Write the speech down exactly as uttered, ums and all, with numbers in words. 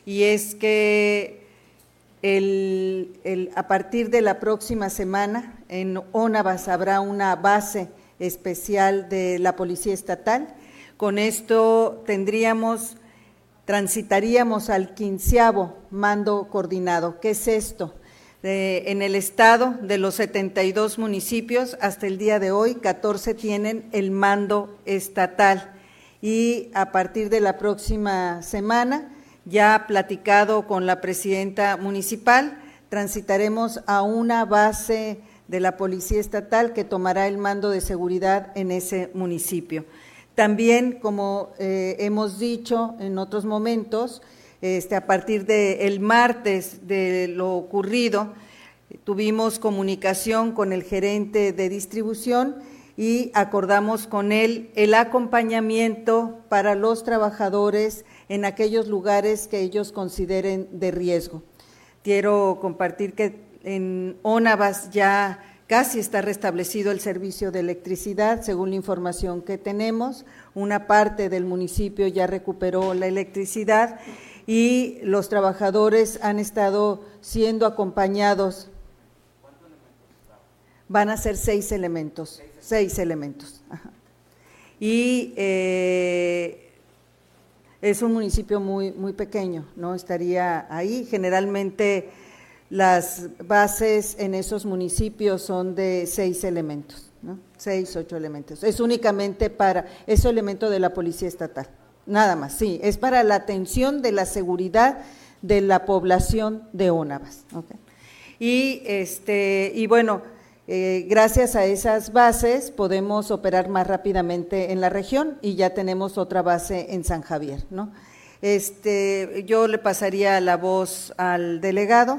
y es que el, el, a partir de la próxima semana en Ónavas habrá una base especial de la Policía Estatal. Con esto tendríamos, transitaríamos al quinceavo mando coordinado. ¿Qué es esto? Eh, en el estado, de los setenta y dos municipios, hasta el día de hoy, catorce tienen el mando estatal, y a partir de la próxima semana, ya platicado con la presidenta municipal, transitaremos a una base de la Policía Estatal que tomará el mando de seguridad en ese municipio. También, como eh, hemos dicho en otros momentos, Este, a partir del martes de lo ocurrido, tuvimos comunicación con el gerente de distribución y acordamos con él el acompañamiento para los trabajadores en aquellos lugares que ellos consideren de riesgo. Quiero compartir que en Ónavas ya casi está restablecido el servicio de electricidad, según la información que tenemos. Una parte del municipio ya recuperó la electricidad y los trabajadores han estado siendo acompañados. Van a ser seis elementos, seis elementos. Ajá. Y eh, es un municipio muy, muy pequeño, ¿no? Estaría ahí. Generalmente las bases en esos municipios son de seis elementos, ¿no? Seis, ocho elementos. Es únicamente para, es elemento de la Policía Estatal. Nada más, sí, es para la atención de la seguridad de la población de Ónavas. Okay. Y, este, y bueno, eh, gracias a esas bases podemos operar más rápidamente en la región y ya tenemos otra base en San Javier, ¿no? Este, yo le pasaría la voz al delegado.